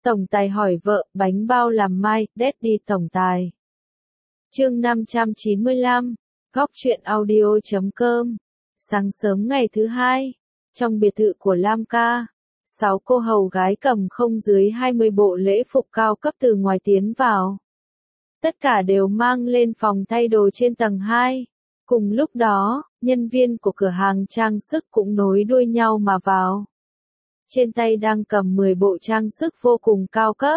Tổng tài hỏi vợ, bánh bao làm mai, Daddy tổng tài. Chương 595, góc truyện audio.com. Sáng sớm ngày thứ hai, trong biệt thự của Lam Ca, 6 cô hầu gái cầm không dưới 20 bộ lễ phục cao cấp từ ngoài tiến vào. Tất cả đều mang lên phòng thay đồ trên tầng 2. Cùng lúc đó, nhân viên của cửa hàng trang sức cũng nối đuôi nhau mà vào. Trên tay đang cầm 10 bộ trang sức vô cùng cao cấp.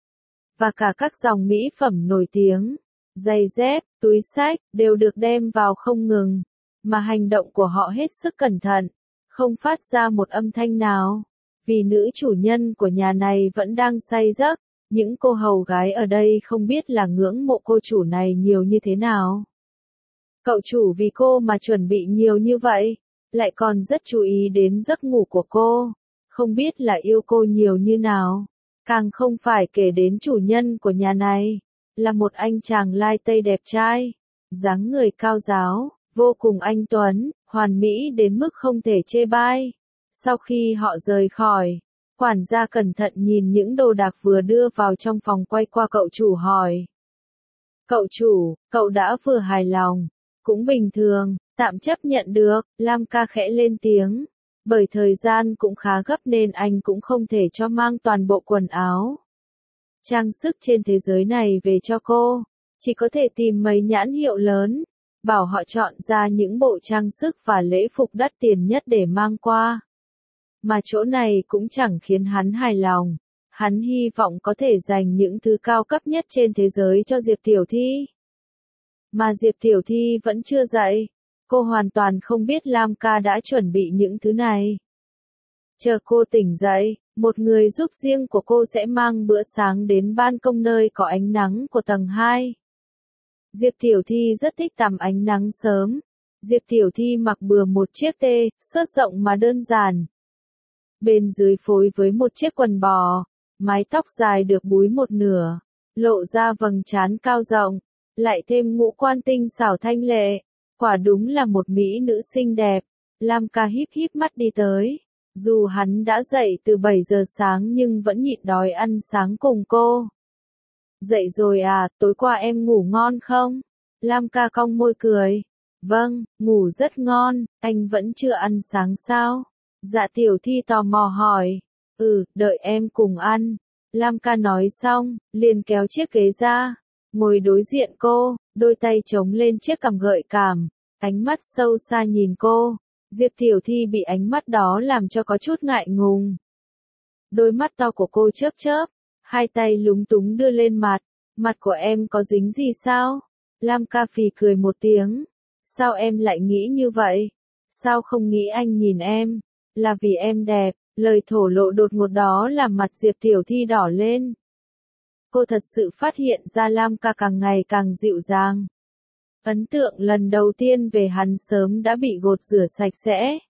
Và cả các dòng mỹ phẩm nổi tiếng, giày dép, túi xách, đều được đem vào không ngừng. Mà hành động của họ hết sức cẩn thận, không phát ra một âm thanh nào. Vì nữ chủ nhân của nhà này vẫn đang say giấc, những cô hầu gái ở đây không biết là ngưỡng mộ cô chủ này nhiều như thế nào. Cậu chủ vì cô mà chuẩn bị nhiều như vậy, lại còn rất chú ý đến giấc ngủ của cô, không biết là yêu cô nhiều như nào. Càng không phải kể đến chủ nhân của nhà này, là một anh chàng lai tây đẹp trai, dáng người cao ráo, vô cùng anh tuấn, hoàn mỹ đến mức không thể chê bai. Sau khi họ rời khỏi, quản gia cẩn thận nhìn những đồ đạc vừa đưa vào trong phòng, quay qua cậu chủ hỏi. Cậu chủ, cậu đã vừa hài lòng, cũng bình thường, tạm chấp nhận được, Lam Ca khẽ lên tiếng. Bởi thời gian cũng khá gấp nên anh cũng không thể cho mang toàn bộ quần áo, trang sức trên thế giới này về cho cô, chỉ có thể tìm mấy nhãn hiệu lớn, bảo họ chọn ra những bộ trang sức và lễ phục đắt tiền nhất để mang qua. Mà chỗ này cũng chẳng khiến hắn hài lòng, hắn hy vọng có thể dành những thứ cao cấp nhất trên thế giới cho Diệp Tiểu Thi. Mà Diệp Tiểu Thi vẫn chưa dậy. Cô hoàn toàn không biết Lam Ca đã chuẩn bị những thứ này. Chờ cô tỉnh dậy, một người giúp riêng của cô sẽ mang bữa sáng đến ban công nơi có ánh nắng của tầng 2. Diệp Tiểu Thi rất thích tắm ánh nắng sớm. Diệp Tiểu Thi mặc bừa một chiếc sớt rộng mà đơn giản. Bên dưới phối với một chiếc quần bò, mái tóc dài được búi một nửa, lộ ra vầng trán cao rộng, lại thêm ngũ quan tinh xảo thanh lệ. Quả đúng là một mỹ nữ xinh đẹp. Lam Ca híp híp mắt đi tới. Dù hắn đã dậy từ 7 giờ sáng nhưng vẫn nhịn đói ăn sáng cùng cô. Dậy rồi à, tối qua em ngủ ngon không? Lam Ca cong môi cười. Vâng, ngủ rất ngon, anh vẫn chưa ăn sáng sao? Dạ Tiểu Thi tò mò hỏi. Đợi em cùng ăn. Lam Ca nói xong, liền kéo chiếc ghế ra, ngồi đối diện cô, đôi tay chống lên chiếc cằm gợi cảm, ánh mắt sâu xa nhìn cô. Diệp Tiểu Thi bị ánh mắt đó làm cho có chút ngại ngùng. Đôi mắt to của cô chớp chớp, hai tay lúng túng đưa lên mặt. Mặt của em có dính gì sao? Lam Ca phì cười một tiếng. Sao em lại nghĩ như vậy? Sao không nghĩ anh nhìn em? Là vì em đẹp. Lời thổ lộ đột ngột đó làm mặt Diệp Tiểu Thi đỏ lên. Cô thật sự phát hiện ra Lam Ca càng ngày càng dịu dàng. Ấn tượng lần đầu tiên về hắn sớm đã bị gột rửa sạch sẽ.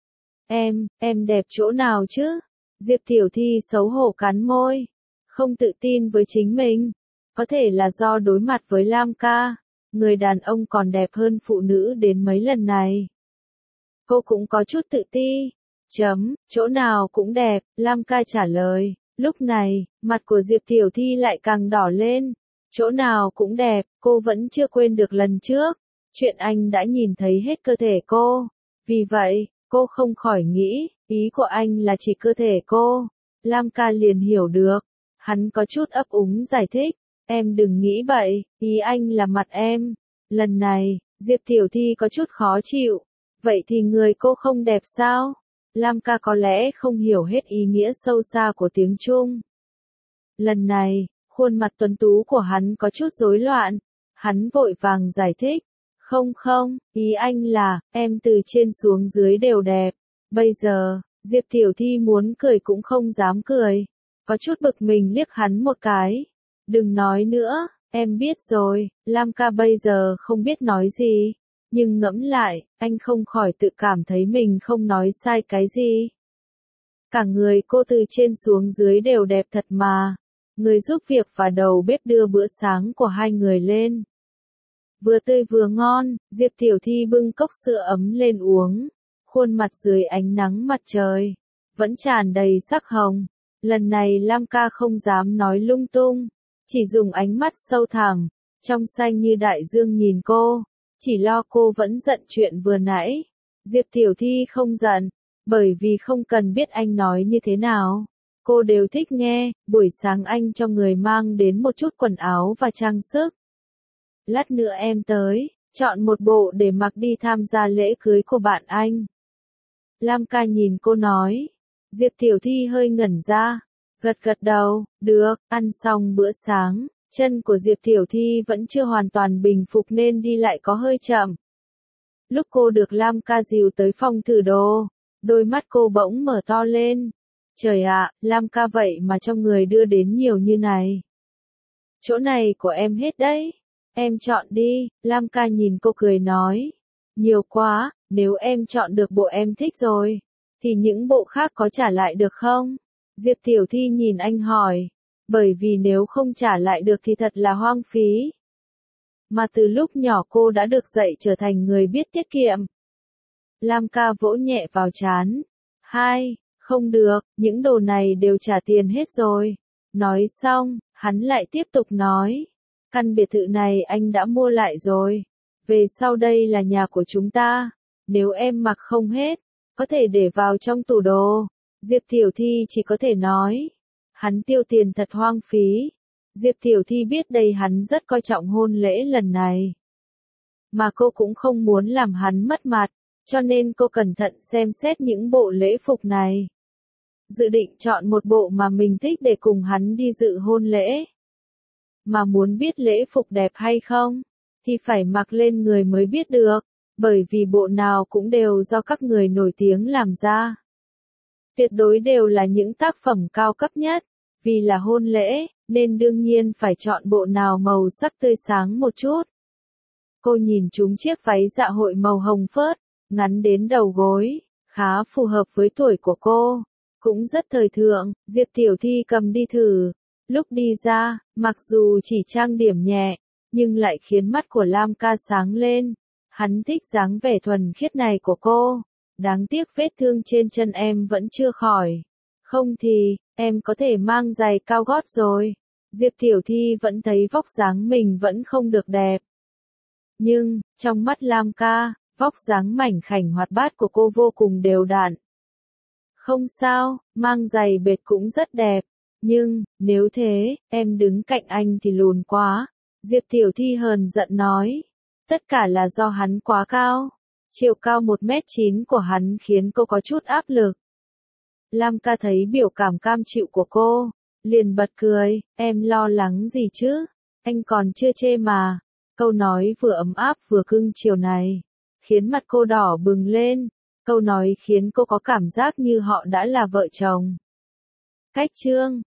Em đẹp chỗ nào chứ? Diệp Tiểu Thi xấu hổ cắn môi, không tự tin với chính mình. Có thể là do đối mặt với Lam Ca, người đàn ông còn đẹp hơn phụ nữ đến mấy lần này. Cô cũng có chút tự ti. Chỗ nào cũng đẹp, Lam Ca trả lời. Lúc này, mặt của Diệp Tiểu Thi lại càng đỏ lên. Chỗ nào cũng đẹp, cô vẫn chưa quên được lần trước. Chuyện anh đã nhìn thấy hết cơ thể cô. Vì vậy, cô không khỏi nghĩ, ý của anh là chỉ cơ thể cô. Lam Ca liền hiểu được. Hắn có chút ấp úng giải thích. Em đừng nghĩ bậy, ý anh là mặt em. Lần này, Diệp Tiểu Thi có chút khó chịu. Vậy thì người cô không đẹp sao? Lam Ca có lẽ không hiểu hết ý nghĩa sâu xa của tiếng Trung. Lần này, khuôn mặt tuấn tú của hắn có chút rối loạn. Hắn vội vàng giải thích. Không, ý anh là, em từ trên xuống dưới đều đẹp. Bây giờ, Diệp Tiểu Thi muốn cười cũng không dám cười. Có chút bực mình liếc hắn một cái. Đừng nói nữa, em biết rồi. Lam Ca bây giờ không biết nói gì. Nhưng ngẫm lại, anh không khỏi tự cảm thấy mình không nói sai cái gì. Cả người cô từ trên xuống dưới đều đẹp thật mà. Người giúp việc và đầu bếp đưa bữa sáng của hai người lên. Vừa tươi vừa ngon, Diệp Tiểu Thi bưng cốc sữa ấm lên uống. Khuôn mặt dưới ánh nắng mặt trời, vẫn tràn đầy sắc hồng. Lần này Lam ca không dám nói lung tung, chỉ dùng ánh mắt sâu thẳm, trong xanh như đại dương nhìn cô, chỉ lo cô vẫn giận chuyện vừa nãy. Diệp Tiểu Thi không giận, bởi vì không cần biết anh nói như thế nào. Cô đều thích nghe, buổi sáng anh cho người mang đến một chút quần áo và trang sức. Lát nữa em tới, chọn một bộ để mặc đi tham gia lễ cưới của bạn anh. Lam ca nhìn cô nói. Diệp Tiểu Thi hơi ngẩn ra, gật gật đầu, được, ăn xong bữa sáng, chân của Diệp Tiểu Thi vẫn chưa hoàn toàn bình phục nên đi lại có hơi chậm. Lúc cô được Lam ca dìu tới phòng thử đồ, đôi mắt cô bỗng mở to lên. Trời ạ, Lam ca vậy mà trong người đưa đến nhiều như này. Chỗ này của em hết đấy, em chọn đi, Lam ca nhìn cô cười nói. Nhiều quá, nếu em chọn được bộ em thích rồi, thì những bộ khác có trả lại được không? Diệp Tiểu Thi nhìn anh hỏi, bởi vì nếu không trả lại được thì thật là hoang phí. Mà từ lúc nhỏ cô đã được dạy trở thành người biết tiết kiệm. Lam ca vỗ nhẹ vào trán. Không được, những đồ này đều trả tiền hết rồi. Nói xong, hắn lại tiếp tục nói. Căn biệt thự này anh đã mua lại rồi. Về sau đây là nhà của chúng ta. Nếu em mặc không hết, có thể để vào trong tủ đồ. Diệp Tiểu Thi chỉ có thể nói. Hắn tiêu tiền thật hoang phí. Diệp Tiểu Thi biết đây hắn rất coi trọng hôn lễ lần này. Mà cô cũng không muốn làm hắn mất mặt, cho nên cô cẩn thận xem xét những bộ lễ phục này. Dự định chọn một bộ mà mình thích để cùng hắn đi dự hôn lễ. Mà muốn biết lễ phục đẹp hay không, thì phải mặc lên người mới biết được, bởi vì bộ nào cũng đều do các người nổi tiếng làm ra. Tuyệt đối đều là những tác phẩm cao cấp nhất, vì là hôn lễ, nên đương nhiên phải chọn bộ nào màu sắc tươi sáng một chút. Cô nhìn trúng chiếc váy dạ hội màu hồng phớt, ngắn đến đầu gối, khá phù hợp với tuổi của cô, cũng rất thời thượng. Diệp Tiểu Thi cầm đi thử, lúc đi ra, mặc dù chỉ trang điểm nhẹ, nhưng lại khiến mắt của Lam ca sáng lên. Hắn thích dáng vẻ thuần khiết này của cô. Đáng tiếc vết thương trên chân em vẫn chưa khỏi. Không thì, em có thể mang giày cao gót rồi. Diệp Tiểu Thi vẫn thấy vóc dáng mình vẫn không được đẹp. Nhưng, trong mắt Lam ca, vóc dáng mảnh khảnh hoạt bát của cô vô cùng đều đặn. Không sao, mang giày bệt cũng rất đẹp. Nhưng, nếu thế, em đứng cạnh anh thì lùn quá. Diệp Tiểu Thi hờn giận nói. Tất cả là do hắn quá cao. Chiều cao 1m9 của hắn khiến cô có chút áp lực. Lam ca thấy biểu cảm cam chịu của cô, liền bật cười, em lo lắng gì chứ, anh còn chưa chê mà. Câu nói vừa ấm áp vừa cưng chiều này, khiến mặt cô đỏ bừng lên, câu nói khiến cô có cảm giác như họ đã là vợ chồng. Cách chương